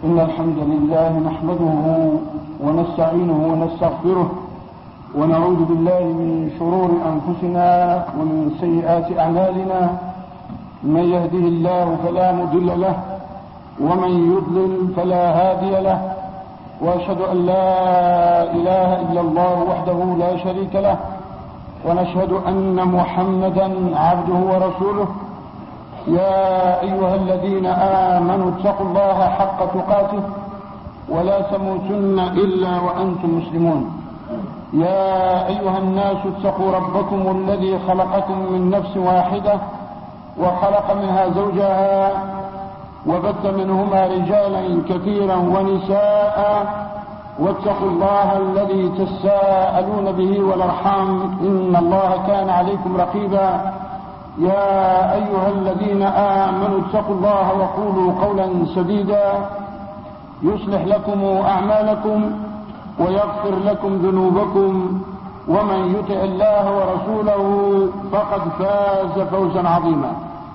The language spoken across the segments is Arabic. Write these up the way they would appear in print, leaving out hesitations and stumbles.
إن الحمد لله نحمده ونستعينه ونستغفره ونعوذ بالله من شرور أنفسنا ومن سيئات أعمالنا. من يهده الله فلا مضل له ومن يضلل فلا هادي له، وأشهد أن لا إله إلا الله وحده لا شريك له، ونشهد أن محمدا عبده ورسوله. يا أيها الذين آمنوا اتقوا الله حق تقاته ولا تموتن إلا وأنتم مسلمون. يا أيها الناس اتقوا ربكم الذي خلقكم من نفس واحدة وخلق منها زوجها وبث منهما رجالا كثيرا ونساء، واتقوا الله الذي تساءلون به والأرحام إن الله كان عليكم رقيبا. يا أيها الذين آمنوا اتقوا الله وقولوا قولا سديدا يصلح لكم أعمالكم ويغفر لكم ذنوبكم، ومن يطع الله ورسوله فقد فاز فوزا عظيما.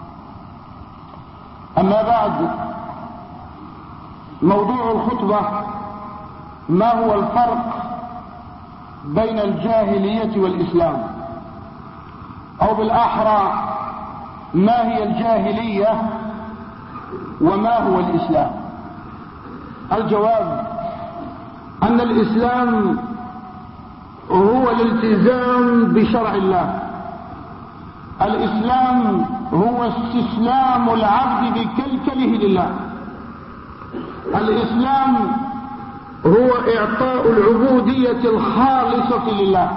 أما بعد، موضوع الخطبة: ما هو الفرق بين الجاهلية والإسلام؟ أو بالأحرى، ما هي الجاهلية وما هو الإسلام؟ الجواب: أن الإسلام هو الالتزام بشرع الله. الإسلام هو استسلام العبد بكلكله لله. الإسلام هو إعطاء العبودية الخالصة لله.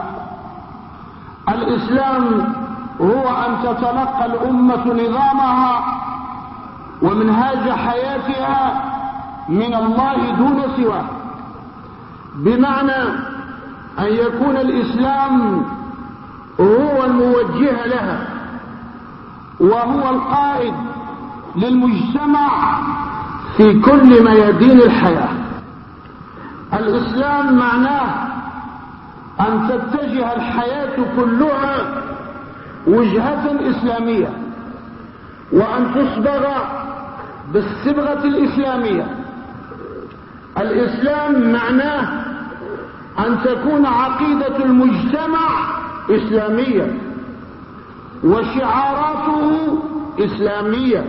الإسلام هو أن تتلقى الأمة نظامها ومنهاج حياتها من الله دون سواه، بمعنى أن يكون الإسلام هو الموجه لها وهو القائد للمجتمع في كل ميادين الحياة. الإسلام معناه أن تتجه الحياة كلها وجهة إسلامية، وأن تصبغ بالصبغة الإسلامية. الإسلام معناه أن تكون عقيدة المجتمع إسلامية، وشعاراته إسلامية،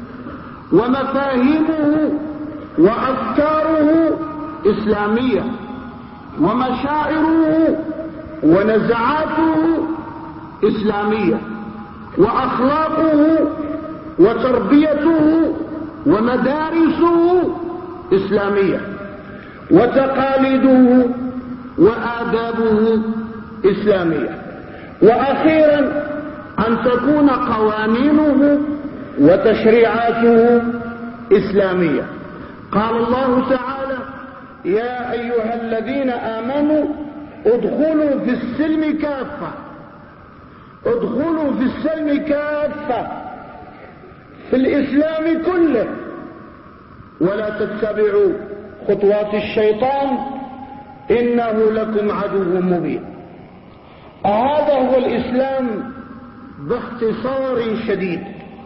ومفاهيمه وأفكاره إسلامية، ومشاعره ونزعاته إسلامية، وأخلاقه وتربيته ومدارسه إسلامية، وتقاليده وآدابه إسلامية. وأخيرا أن تكون قوانينه وتشريعاته إسلامية. قال الله تعالى: يا أيها الذين آمنوا ادخلوا في السلم كافة. ادخلوا في السلم كافة، في الإسلام كله، ولا تتبعوا خطوات الشيطان إنه لكم عدو مبين. هذا هو الإسلام باختصار شديد.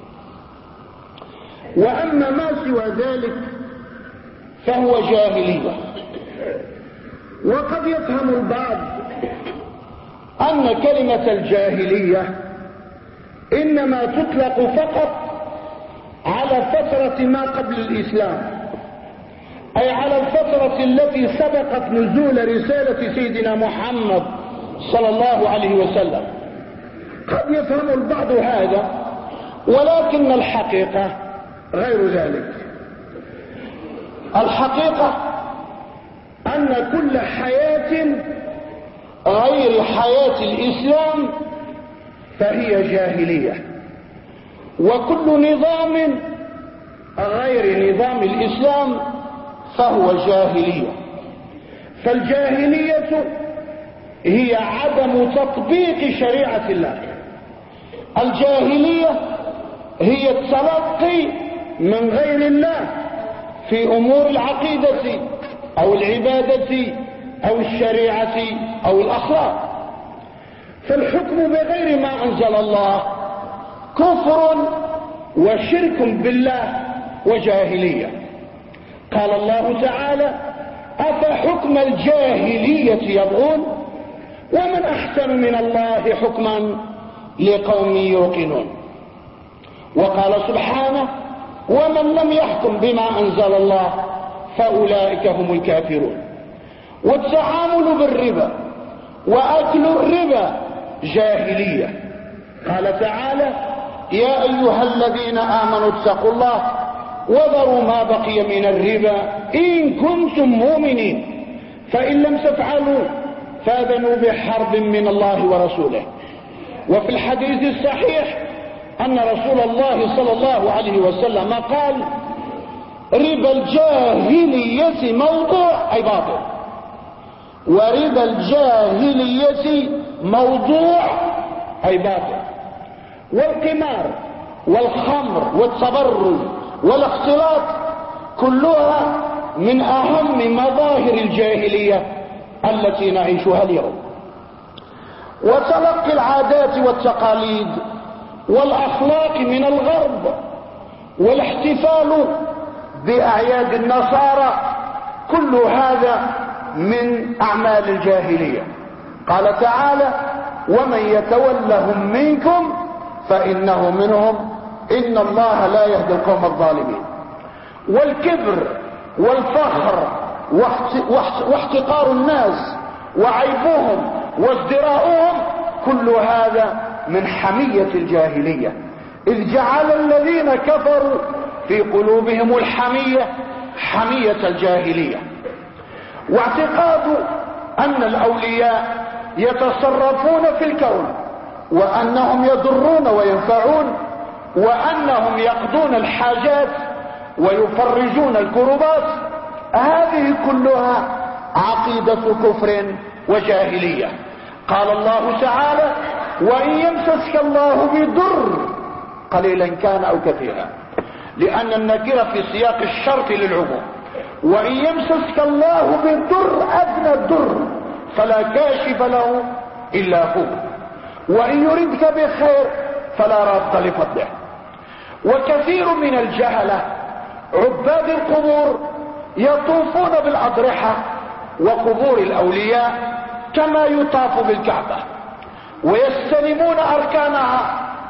وأما ما سوى ذلك فهو جاهلية. وقد يفهم البعض أن كلمة الجاهلية إنما تطلق فقط على فترة ما قبل الإسلام، أي على الفترة التي سبقت نزول رسالة سيدنا محمد صلى الله عليه وسلم. قد يفهم البعض هذا، ولكن الحقيقة غير ذلك. الحقيقة أن كل حياة غير حياة الإسلام فهي جاهلية، وكل نظام غير نظام الإسلام فهو جاهلية. فالجاهلية هي عدم تطبيق شريعة الله. الجاهلية هي التلقي من غير الله في أمور العقيدة أو العبادة أو الشريعة أو الأخلاق. فالحكم بغير ما أنزل الله كفر وشرك بالله وجاهلية. قال الله تعالى: أفحكم الجاهلية يبغون ومن أحسن من الله حكما لقوم يوقنون. وقال سبحانه: ومن لم يحكم بما أنزل الله فأولئك هم الكافرون. والتعامل بالربا وأكل الربا جاهلية. قال تعالى: يا أيها الذين آمنوا اتقوا الله وذروا ما بقي من الربا إن كنتم مؤمنين فإن لم تفعلوا فاذنوا بحرب من الله ورسوله. وفي الحديث الصحيح أن رسول الله صلى الله عليه وسلم قال: ربا الجاهلية موضوع أي باطل، وربا الجاهلية موضوع أي باطل. والقمار والخمر والتبرج والاختلاط كلها من أهم مظاهر الجاهلية التي نعيشها اليوم. وتلقي العادات والتقاليد والأخلاق من الغرب والاحتفال بأعياد النصارى كل هذا من أعمال الجاهلية. قال تعالى: ومن يتولهم منكم فإنه منهم إن الله لا يهدي القوم الظالمين. والكبر والفخر واحتقار الناس وعيبهم وازدراؤهم كل هذا من حمية الجاهلية، إذ جعل الذين كفروا في قلوبهم الحمية حمية الجاهلية. واعتقاد أن الأولياء يتصرفون في الكون وأنهم يضرون وينفعون وأنهم يقضون الحاجات ويفرجون الكربات، هذه كلها عقيدة كفر وجاهلية. قال الله تعالى: وإن يمسسك الله بضر قليلا كان أو كثيرا، لأن النكرة في سياق الشرط للعموم. وإن يمسسك الله بالضر أدنى الضر فلا كاشف له إلا هو، وإن يردك بخير فلا راد لفضله. وكثير من الجهلة عباد القبور يطوفون بالأضرحة وقبور الأولياء كما يطاف بالكعبة، ويستلمون أركانها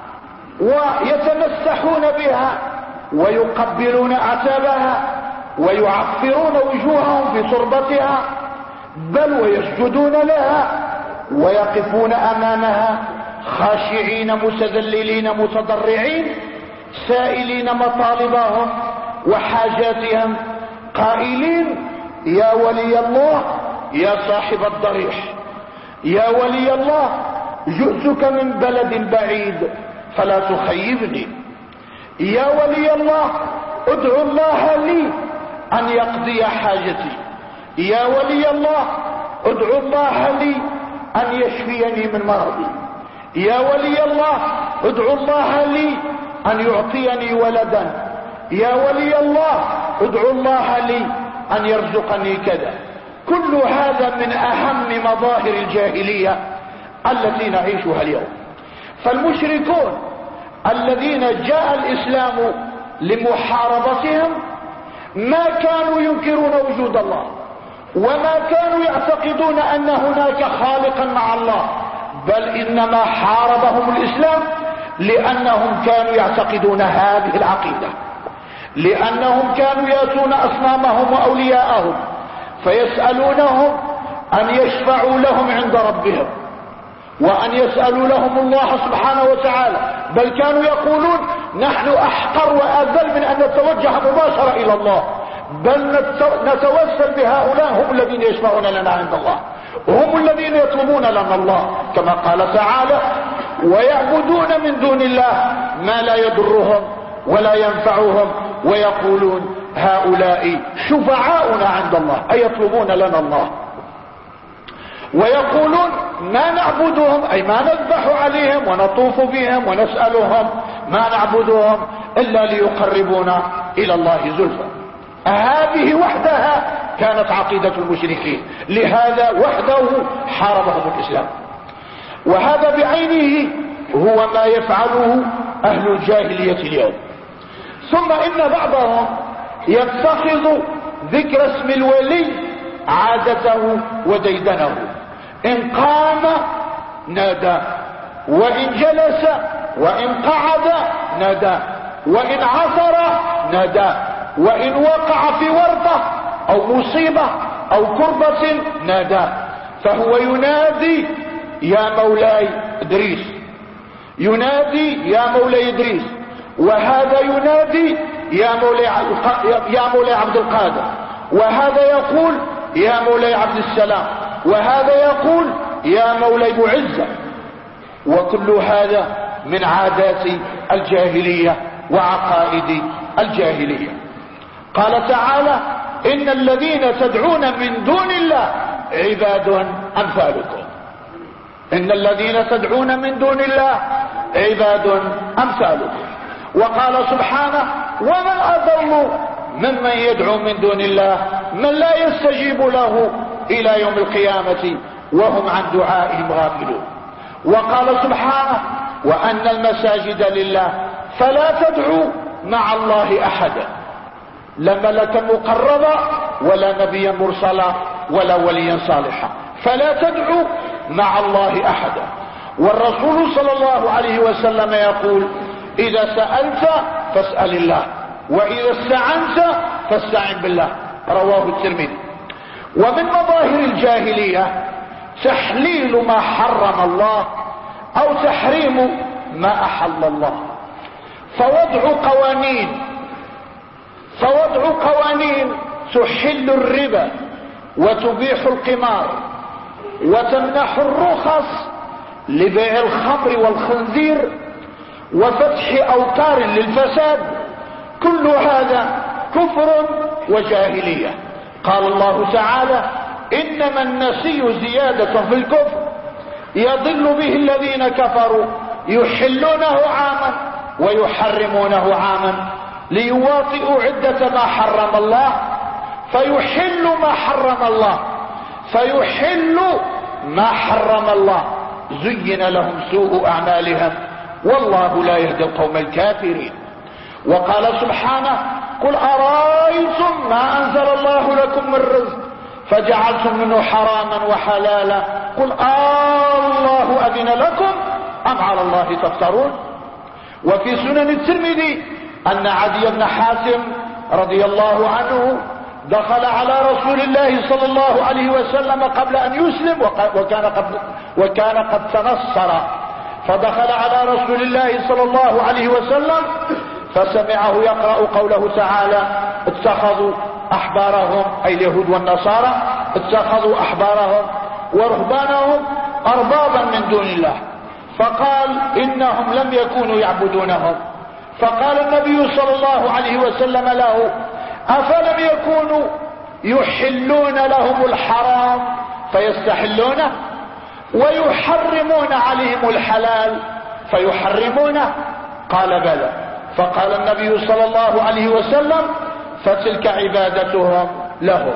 ويتمسحون بها ويقبلون أعتابها ويعفرون وجوههم في تربتها، بل ويسجدون لها ويقفون أمامها خاشعين متذللين متضرعين سائلين مطالبهم وحاجاتهم قائلين: يا ولي الله يا صاحب الضريح، يا ولي الله جئتك من بلد بعيد فلا تخيبني، يا ولي الله ادعو الله لي أن يقضي حاجتي، يا ولي الله ادعو الله لي أن يشفيني من مرضي، يا ولي الله ادعو الله لي أن يعطيني ولدا، يا ولي الله ادعو الله لي أن يرزقني كذا. كل هذا من أهم مظاهر الجاهلية التي نعيشها اليوم. فالمشركون الذين جاء الإسلام لمحاربتهم ما كانوا ينكرون وجود الله، وما كانوا يعتقدون أن هناك خالقا مع الله، بل إنما حاربهم الإسلام لأنهم كانوا يعتقدون هذه العقيدة، لأنهم كانوا يأتون أصنامهم وأولياءهم فيسألونهم أن يشفعوا لهم عند ربهم وأن يسألوا لهم الله سبحانه وتعالى، بل كانوا يقولون: نحن أحقر وأذل من أن نتوجه مباشرة إلى الله، بل نتوسل بهؤلاء، هم الذين يشفعون لنا عند الله، هم الذين يطلبون لنا الله، كما قال تعالى: ويعبدون من دون الله ما لا يضرهم ولا ينفعهم ويقولون هؤلاء شفعاؤنا عند الله، أي يطلبون لنا الله، ويقولون ما نعبدهم أي ما نذبح عليهم ونطوف بهم ونسألهم، ما نعبدهم إلا ليقربونا إلى الله زلفى. هذه وحدها كانت عقيدة المشركين، لهذا وحده حاربهم الإسلام. وهذا بعينه هو ما يفعله أهل الجاهلية اليوم. ثم إن بعضهم يتخذ ذكر اسم الولي عادته وديدنه. إن قام نادى، وإن جلس، وإن قعد نادى، وإن عثر نادى، وإن وقع في ورطة أو مصيبة أو كربة نادى. فهو ينادي يا مولاي إدريس، ينادي يا مولاي إدريس، وهذا ينادي يا مولاي عبد القادر، وهذا يقول يا مولاي عبد السلام، وهذا يقول يا مولاي بعزة. وكل هذا من عادات الجاهلية وعقائد الجاهلية. قال تعالى إن الذين تدعون من دون الله عباد أمثالكم. إن الذين تدعون من دون الله عباد أمثالكم. وقال سبحانه ومن أضل ممن يدعو من دون الله من لا يستجيب له إلى يوم القيامة وهم عن دعائهم غافلون. وقال سبحانه وأن المساجد لله فلا تدعوا مع الله أحدا، لا ملكا مقربا ولا نبيا مرسلا ولا وليا صالحا، فلا تدعوا مع الله أحدا. والرسول صلى الله عليه وسلم يقول إذا سألت فاسأل الله، وإذا استعنت فاستعن بالله، رواه الترمذي. ومن مظاهر الجاهلية تحليل ما حرم الله أو تحريم ما أحل الله. فوضع قوانين تحل الربا وتبيح القمار وتمنح الرخص لبيع الخمر والخنزير وفتح أوتار للفساد، كل هذا كفر وجاهلية. قال الله تعالى إنما النسي زيادة في الكفر يضل به الذين كفروا يحلونه عاما ويحرمونه عاما ليواطئوا عدة ما حرم الله فيحل ما حرم الله زين لهم سوء أعمالهم والله لا يهدي القوم الكافرين. وقال سبحانه قل أرأيتم ما أنزل الله لكم من رزق فجعلتم منه حراما وحلالا قل الله أذن لكم أم على الله تفترون. وفي سنن الترمذي أن عدي بن حاتم رضي الله عنه دخل على رسول الله صلى الله عليه وسلم قبل أن يسلم وكان قد تنصر، فدخل على رسول الله صلى الله عليه وسلم فسمعه يقرأ قوله تعالى اتخذوا أحبارهم أي اليهود والنصارى اتخذوا أحبارهم ورهبانهم أربابا من دون الله، فقال إنهم لم يكونوا يعبدونهم. فقال النبي صلى الله عليه وسلم له أفلم يكونوا يحلون لهم الحرام فيستحلونه ويحرمون عليهم الحلال فيحرمونه؟ قال بلى. فقال النبي صلى الله عليه وسلم فتلك عبادتهم لهم.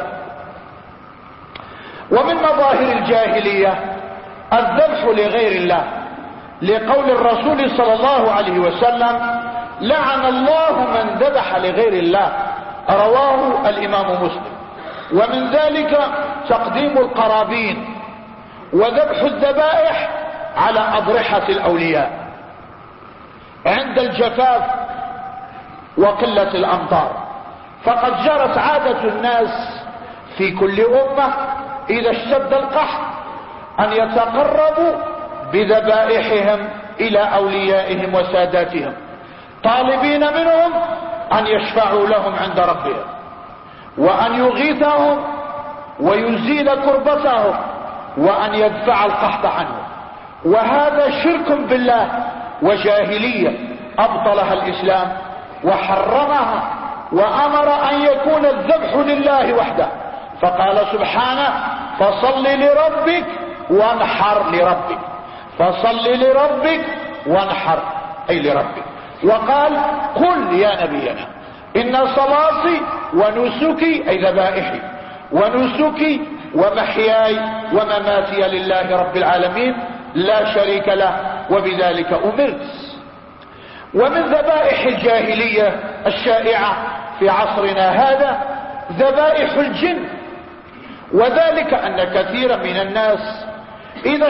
ومن مظاهر الجاهلية الذبح لغير الله، لقول الرسول صلى الله عليه وسلم لعن الله من ذبح لغير الله، رواه الإمام مسلم. ومن ذلك تقديم القرابين وذبح الذبائح على أضرحة الأولياء عند الجفاف وقلة الأمطار. فقد جرت عادة الناس في كل أمة إذا اشتد القحط أن يتقربوا بذبائحهم إلى أوليائهم وساداتهم طالبين منهم أن يشفعوا لهم عند ربهم وأن يغيثهم ويزيل كربتهم وأن يدفع القحط عنهم. وهذا شرك بالله وجاهلية أبطلها الإسلام وحرمها وأمر أن يكون الذبح لله وحده. فقال سبحانه فصل لربك وانحر لربك، فصل لربك وانحر أي لربك. وقال قل يا نبينا إن صلاتي ونسكي أي ذبائحي ونسكي ومحياي ومماتي لله رب العالمين لا شريك له وبذلك أمرت. ومن ذبائح الجاهلية الشائعة في عصرنا هذا ذبائح الجن. وذلك أن كثيرا من الناس إذا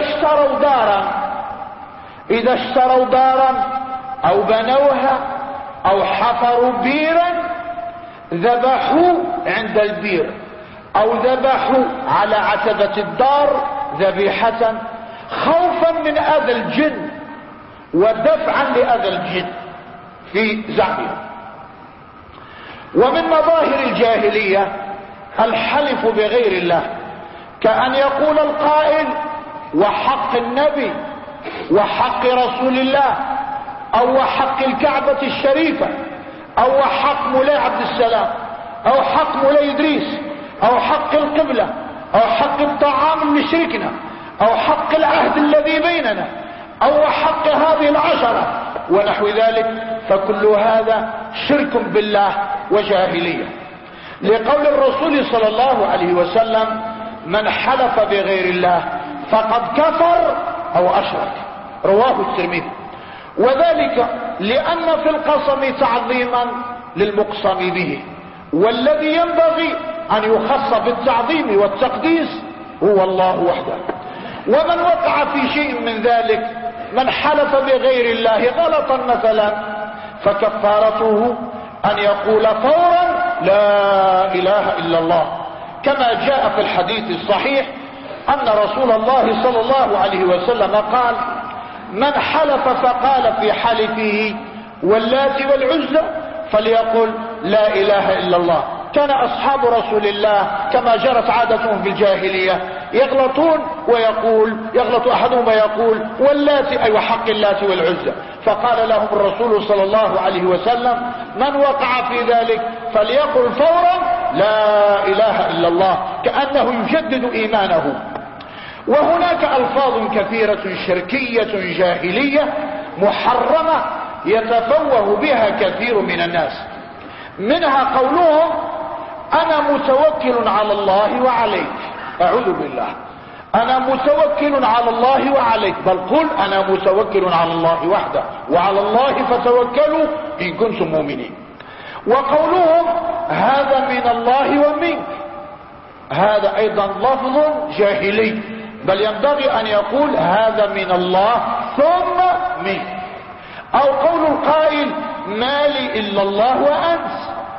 اشتروا دارا أو بنوها أو حفروا بيرا ذبحوا عند البير أو ذبحوا على عتبة الدار ذبيحة خوفا من أذى الجن ودفعا لأذى الجن في زعمهم. ومن مظاهر الجاهلية الحلف بغير الله، كأن يقول القائل وحق النبي وحق رسول الله أو وحق الكعبة الشريفة أو وحق مولاي عبد السلام أو حق مولاي إدريس أو حق القبلة أو حق الطعام اللي شركنا أو حق العهد الذي بيننا أو حق هذه العشرة ونحو ذلك، فكل هذا شرك بالله وجاهلية. لقول الرسول صلى الله عليه وسلم من حلف بغير الله فقد كفر أو أشرك، رواه الترمذي. وذلك لأن في القسم تعظيما للمقسم به، والذي ينبغي أن يخص بالتعظيم والتقديس هو الله وحده. ومن وقع في شيء من ذلك، من حلف بغير الله غلطا مثلا، فكفارته أن يقول فورا لا إله إلا الله، كما جاء في الحديث الصحيح أن رسول الله صلى الله عليه وسلم قال من حلف فقال في حلفه واللات والعزى فليقل لا إله إلا الله. كان أصحاب رسول الله كما جرت عادتهم في الجاهلية يغلطون يغلط أحدهم ويقول واللات أي وحق اللات والعزى، فقال لهم الرسول صلى الله عليه وسلم من وقع في ذلك فليقل فورا لا إله إلا الله، كأنه يجدد إيمانه. وهناك ألفاظ كثيرة شركية جاهلية محرمة يتفوه بها كثير من الناس، منها قولهم أنا متوكل على الله وعليك، أعوذ بالله، أنا متوكل على الله وعليك، بل قل أنا متوكل على الله وحده وعلى الله فتوكلوا إن كنتم مؤمنين. وقولهم هذا من الله ومنك، هذا أيضا لفظ جاهلي، بل ينبغي أن يقول هذا من الله ثم منك. أو قول القائل ما لي إلا الله وأنت،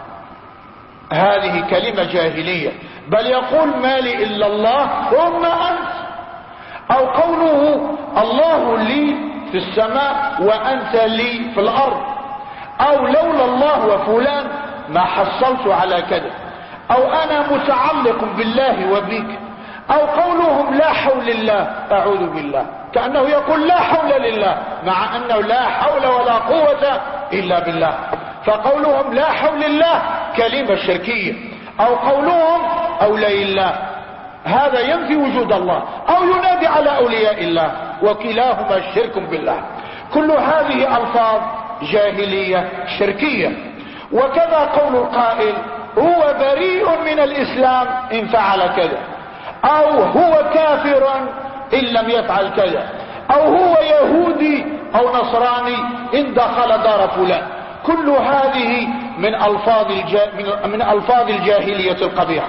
هذه كلمة جاهلية، بل يقول ما لي إلا الله ثم أنت. أو قوله الله لي في السماء وأنت لي في الأرض، أو لولا الله وفلان ما حصلت على كذا، أو أنا متعلق بالله وبك. أو قولهم لا حول الله، أعوذ بالله، كأنه يقول لا حول لله مع أنه لا حول ولا قوة إلا بالله، فقولهم لا حول الله كلمة شركية. أو قولهم أولياء الله، هذا ينفي وجود الله، أو ينادي على أولياء الله، وكلاهما شرك بالله. كل هذه ألفاظ جاهلية شركية. وكذا قول القائل هو بريء من الإسلام إن فعل كذا، أو هو كافر إن لم يفعل كذا، أو هو يهودي أو نصراني إن دخل دار فلان. كل هذه من ألفاظ الجاهلية القبيحة.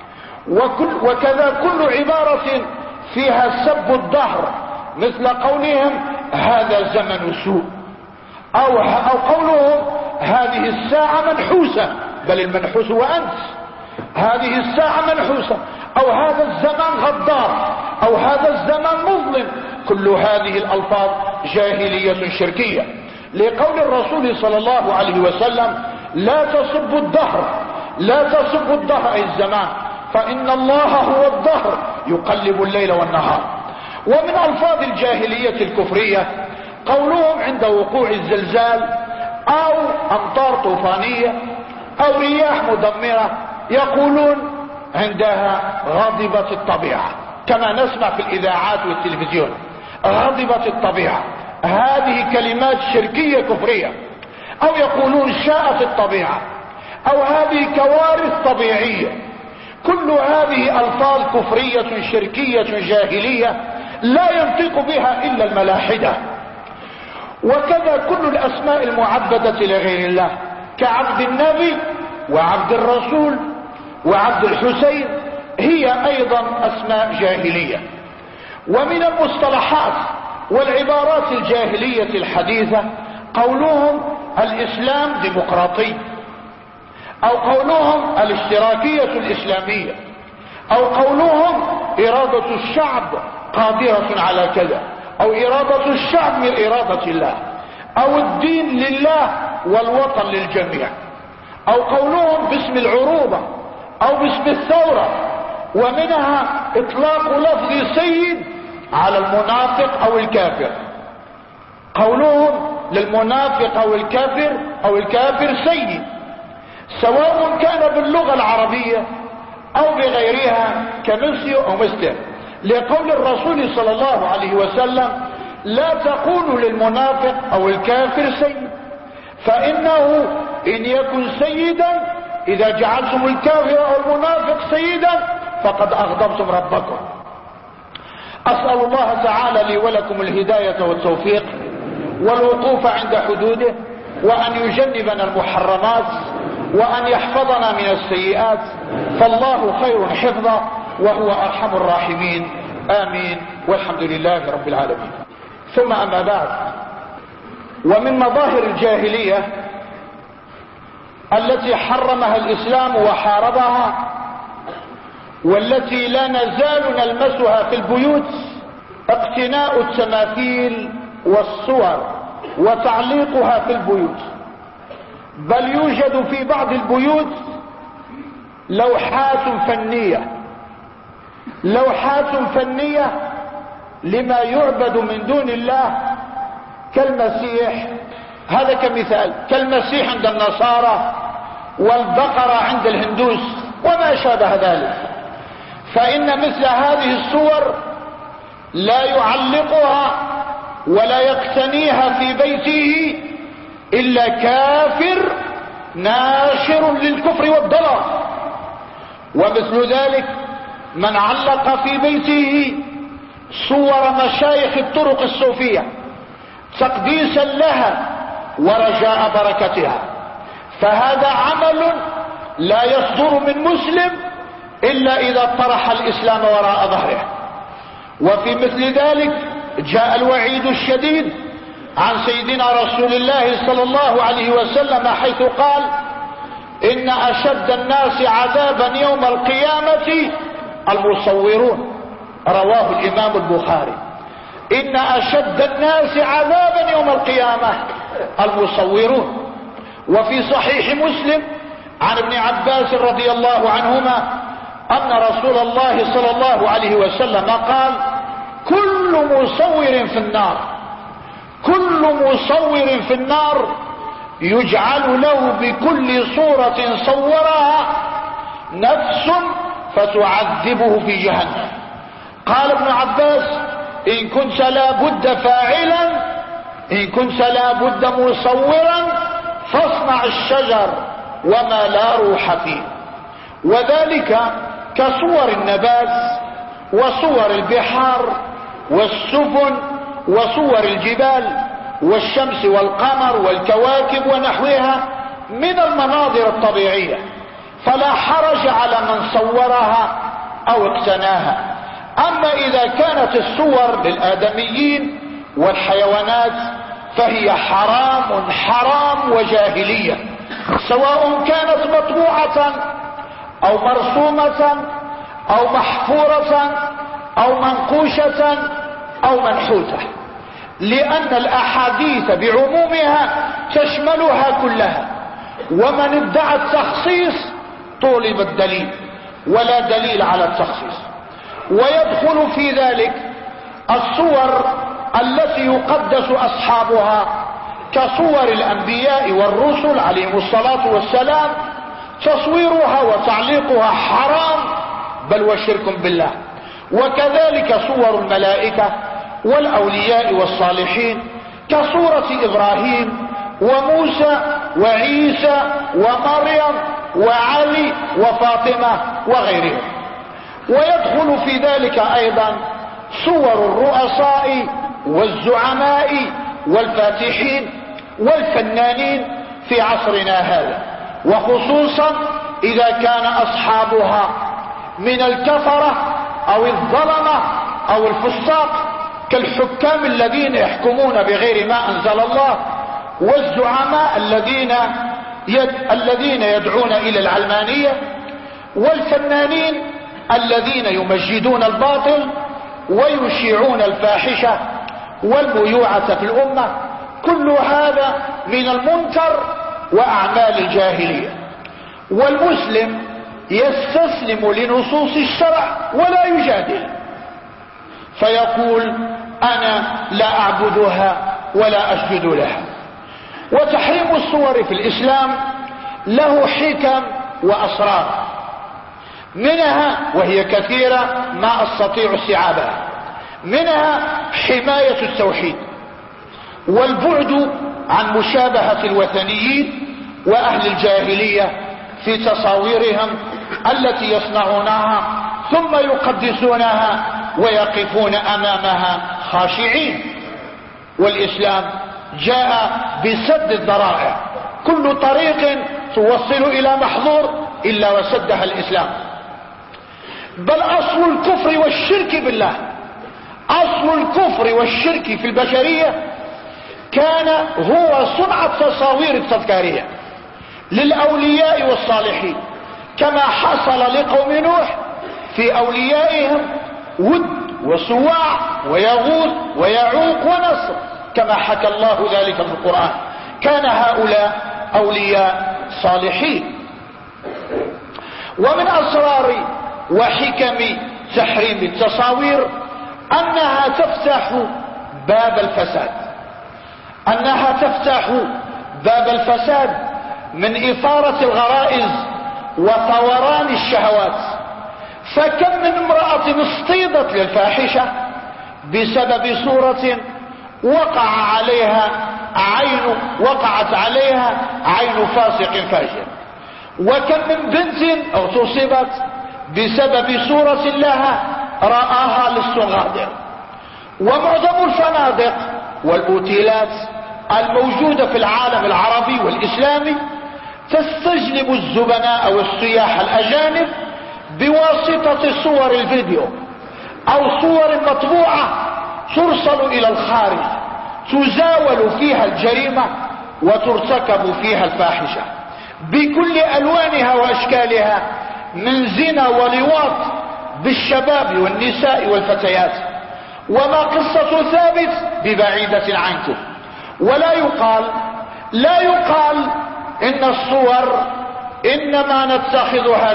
وكذا كل عبارة فيها سب الدهر، مثل قولهم هذا زمن سوء، أو قولهم هذه الساعة منحوسة، بل المنحوس هو أنت، هذه الساعة منحوسة، أو هذا الزمن غدار، أو هذا الزمن مظلم. كل هذه الألفاظ جاهلية شركية. لقول الرسول صلى الله عليه وسلم لا تسبوا الدهر، لا تسبوا الدهر أي الزمان، فإن الله هو الدهر يقلب الليل والنهار. ومن ألفاظ الجاهلية الكفرية قولهم عند وقوع الزلزال أو أمطار طوفانية أو رياح مدمرة، يقولون عندها غضبت الطبيعة، كما نسمع في الإذاعات والتلفزيون غضبت الطبيعة. هذه كلمات شركية كفرية. أو يقولون شاءت الطبيعة، أو هذه كوارث طبيعية. كل هذه ألفاظ كفرية شركية جاهلية لا ينطق بها إلا الملاحدة. وكذا كل الأسماء المعبدة لغير الله، كعبد النبي وعبد الرسول وعبد الحسين هي ايضا اسماء جاهلية. ومن المصطلحات والعبارات الجاهلية الحديثة قولهم الاسلام ديمقراطي، او قولهم الاشتراكية الاسلامية، او قولهم ارادة الشعب قادرة على كذا، او ارادة الشعب من ارادة الله، او الدين لله والوطن للجميع، او قولهم باسم العروبة او باسم الثورة. ومنها اطلاق لفظ سيد على المنافق او الكافر، قولهم للمنافق او الكافر سيد، سواء كان باللغة العربية او بغيرها كمسيو او مستر، لقول الرسول صلى الله عليه وسلم لا تقولوا للمنافق او الكافر سيد، فانه ان يكن سيدا، اذا جعلتم الكافر او المنافق سيدا فقد اغضبتم ربكم. اسأل الله تعالى لي ولكم الهداية والتوفيق والوقوف عند حدوده، وان يجنبنا المحرمات، وان يحفظنا من السيئات، فالله خير حفظا وهو ارحم الراحمين. امين، والحمد لله رب العالمين. ثم اما بعد، ومن مظاهر الجاهلية التي حرمها الاسلام وحاربها، والتي لا نزال نلمسها في البيوت، اقتناء التماثيل والصور وتعليقها في البيوت. بل يوجد في بعض البيوت لوحات فنية لما يعبد من دون الله، كالمسيح، هذا كمثال، كالمسيح عند النصارى والبقرة عند الهندوس وما شابه ذلك. فإن مثل هذه الصور لا يعلقها ولا يقتنيها في بيته إلا كافر ناشر للكفر والضلال. ومثل ذلك من علق في بيته صور مشايخ الطرق الصوفية تقديسا لها ورجاء بركتها، فهذا عمل لا يصدر من مسلم إلا إذا طرح الإسلام وراء ظهره. وفي مثل ذلك جاء الوعيد الشديد عن سيدنا رسول الله صلى الله عليه وسلم، حيث قال: إن أشد الناس عذابا يوم القيامة المصورون. رواه الإمام البخاري. إن أشد الناس عذابا يوم القيامة المصورون. وفي صحيح مسلم عن ابن عباس رضي الله عنهما أن رسول الله صلى الله عليه وسلم قال: كل مصور في النار، كل مصور في النار يجعل له بكل صورة صورها نفس فتعذبه في جهنم. قال ابن عباس: إن كنت لا بد فاعلا، إن كنت لا بد مصورا فاصنع الشجر وما لا روح فيه. وذلك كصور النبات وصور البحار والسفن وصور الجبال والشمس والقمر والكواكب ونحوها من المناظر الطبيعية، فلا حرج على من صورها أو اقتناها. أما إذا كانت الصور للآدميين والحيوانات فهي حرام وجاهلية، سواء كانت مطبوعة أو مرسومة أو محفورة أو منقوشة أو منحوتة، لأن الأحاديث بعمومها تشملها كلها، ومن ادعى التخصيص طولب الدليل، ولا دليل على التخصيص. ويدخل في ذلك الصور التي يقدس أصحابها كصور الأنبياء والرسل عليهم الصلاة والسلام، تصويرها وتعليقها حرام بل وشرك بالله. وكذلك صور الملائكة والأولياء والصالحين كصورة إبراهيم وموسى وعيسى ومريم وعلي وفاطمة وغيرهم. ويدخل في ذلك أيضا صور الرؤساء والزعماء والفاتحين والفنانين في عصرنا هذا، وخصوصا إذا كان أصحابها من الكفرة أو الظلمة أو الفساق كالحكام الذين يحكمون بغير ما أنزل الله، والزعماء الذين يدعون إلى العلمانية، والفنانين الذين يمجدون الباطل ويشيعون الفاحشة والميوعة في الأمة. كل هذا من المنكر وأعمال الجاهلية. والمسلم يستسلم لنصوص الشرع ولا يجادل، فيقول أنا لا أعبدها ولا أسجد لها. وتحريم الصور في الإسلام له حكم وأسرار، منها وهي كثيرة ما أستطيع استيعابها، منها حماية التوحيد والبعد عن مشابهة الوثنيين وأهل الجاهلية في تصاويرهم التي يصنعونها ثم يقدسونها ويقفون أمامها خاشعين. والإسلام جاء بسد الذرائع، كل طريق توصل إلى محظور إلا وسدها الإسلام. بل أصل الكفر والشرك بالله، أصل الكفر والشرك في البشرية كان هو صنع تصاوير التذكارية للأولياء والصالحين، كما حصل لقوم نوح في أوليائهم ود وسواع ويغوث ويعوق ونصر، كما حكى الله ذلك في القرآن. كان هؤلاء أولياء صالحين. ومن أسرار وحكم تحريم التصاوير أنها تفتح باب الفساد، أنها تفتح باب الفساد من إثارة الغرائز وثوران الشهوات. فكم من امرأة اصطيدت للفاحشة بسبب صورة وقعت عليها عين فاسق فاجر. وكم من بنت اغتصبت بسبب صورة لها رآها للصغادر. ومعظم الفنادق والأوتيلات الموجودة في العالم العربي والإسلامي تستجلب الزبناء والسياح الأجانب بواسطة صور الفيديو أو صور مطبوعة ترسل إلى الخارج تزاول فيها الجريمة وترتكب فيها الفاحشة بكل ألوانها وأشكالها، من زنا ولواط بالشباب والنساء والفتيات. وما قصة ثابت ببعيدة عنكم. لا يقال إن الصور إنما نتخذها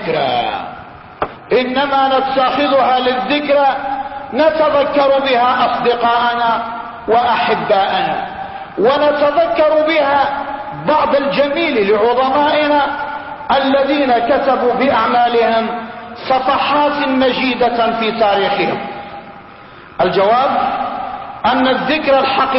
للذكرى نتذكر بها أصدقاءنا وأحباءنا، ونتذكر بها بعض الجميل لعظمائنا الذين كتبوا بأعمالهم صفحات مجيدة في تاريخهم. الجواب أن الذكرى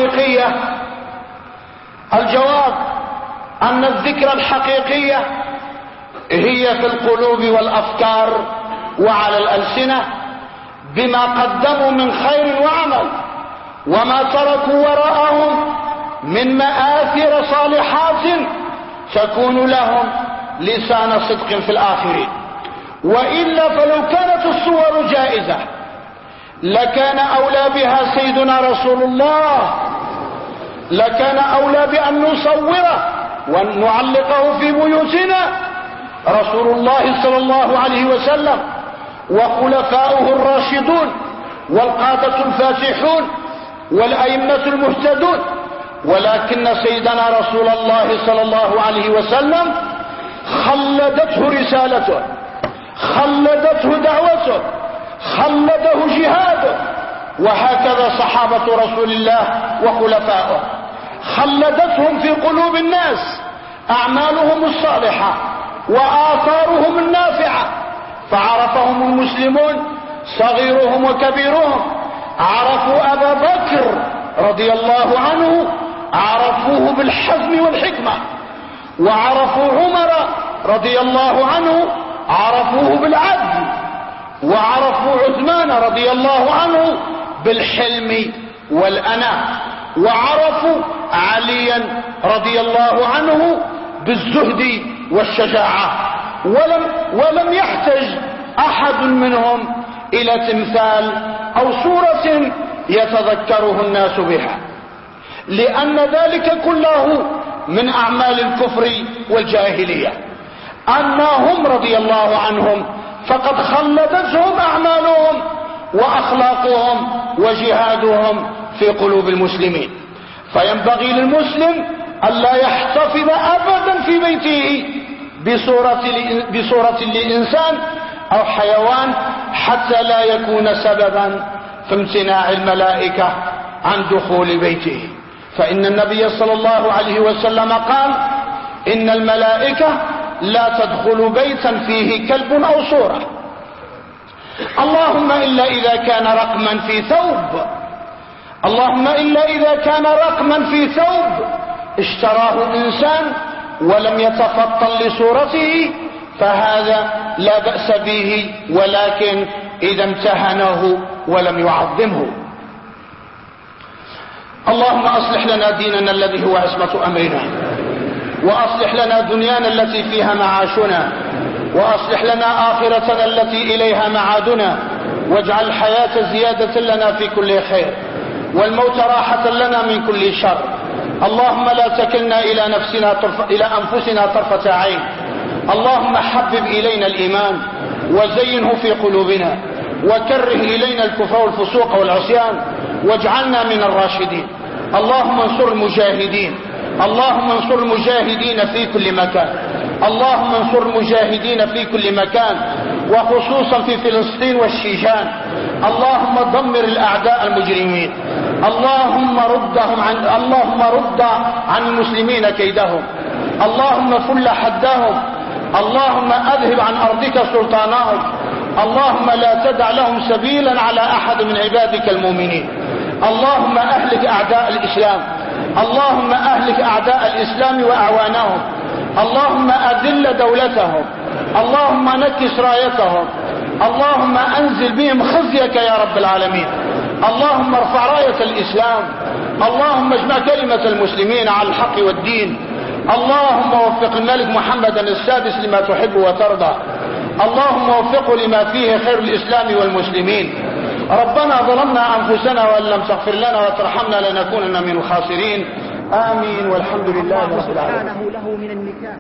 الحقيقية هي في القلوب والأفكار وعلى الألسنة بما قدموا من خير وعمل، وما تركوا وراءهم من مآثر صالحات تكون لهم لسان صدق في الآخرين. وإلا فلو كانت الصور جائزة لكان أولى بها سيدنا رسول الله، لكان أولى بأن نصوره وأن نعلقه في بيوتنا رسول الله صلى الله عليه وسلم وخلفاؤه الراشدون والقادة الفاتحون والأئمة المهتدون. ولكن سيدنا رسول الله صلى الله عليه وسلم خلدته رسالته، خلدته دعوته، خلده جهاده. وهكذا صحابة رسول الله وخلفاؤه خلدتهم في قلوب الناس أعمالهم الصالحة وآثارهم النافعة، فعرفهم المسلمون صغيرهم وكبيرهم. عرفوا أبا بكر رضي الله عنه، عرفوه بالحزم والحكمة. وعرفوا عمر رضي الله عنه، عرفوه بالعدل. وعرفوا عثمان رضي الله عنه بالحلم والأناة. وعرفوا عليا رضي الله عنه بالزهد والشجاعة. ولم يحتج أحد منهم إلى تمثال أو صورة يتذكره الناس بها، لأن ذلك كله من أعمال الكفر والجاهلية. أما هم رضي الله عنهم فقد خلدتهم أعمالهم وأخلاقهم وجهادهم في قلوب المسلمين. فينبغي للمسلم ألا يحتفظ أبدا في بيته بصورة لإنسان أو حيوان حتى لا يكون سببا في امتناع الملائكة عن دخول بيته. فإن النبي صلى الله عليه وسلم قال إن الملائكة لا تدخل بيتا فيه كلب أو صورة، اللهم إلا إذا كان رقما في ثوب، اللهم إلا إذا كان رقما في ثوب اشتراه إنسان ولم يتفطن لصورته فهذا لا بأس به، ولكن إذا امتهنه ولم يعظمه. اللهم أصلح لنا ديننا الذي هو عصمة أمرنا، وأصلح لنا دنيانا التي فيها معاشنا، وأصلح لنا آخرتنا التي إليها معادنا، واجعل الحياة زيادة لنا في كل خير والموت راحة لنا من كل شر. اللهم لا تكلنا إلى أنفسنا طرفة عين. اللهم حبب إلينا الإيمان وزينه في قلوبنا، وكره إلينا الكفر والفسوق والعصيان، واجعلنا من الراشدين. اللهم انصر المجاهدين، اللهم انصر المجاهدين في كل مكان، اللهم انصر المجاهدين في كل مكان، وخصوصا في فلسطين والشيشان. اللهم دمر الأعداء المجرمين، اللهم رد عن المسلمين كيدهم، اللهم فل حدهم، اللهم أذهب عن أرضك سلطانهم، اللهم لا تدع لهم سبيلا على أحد من عبادك المؤمنين. اللهم أهلك أعداء الإسلام، اللهم أهلك أعداء الإسلام وأعوانهم، اللهم أذل دولتهم، اللهم نكس رايتهم، اللهم أنزل بهم خزيك يا رب العالمين. اللهم ارفع راية الإسلام، اللهم اجمع كلمة المسلمين على الحق والدين. اللهم وفق الملك محمد السادس لما تحب وترضى، اللهم وفقه لما فيه خير الإسلام والمسلمين. ربنا ظلمنا أنفسنا وإن لم تغفر لنا وترحمنا لنكونن من الخاسرين. آمين والحمد لله رب العالمين.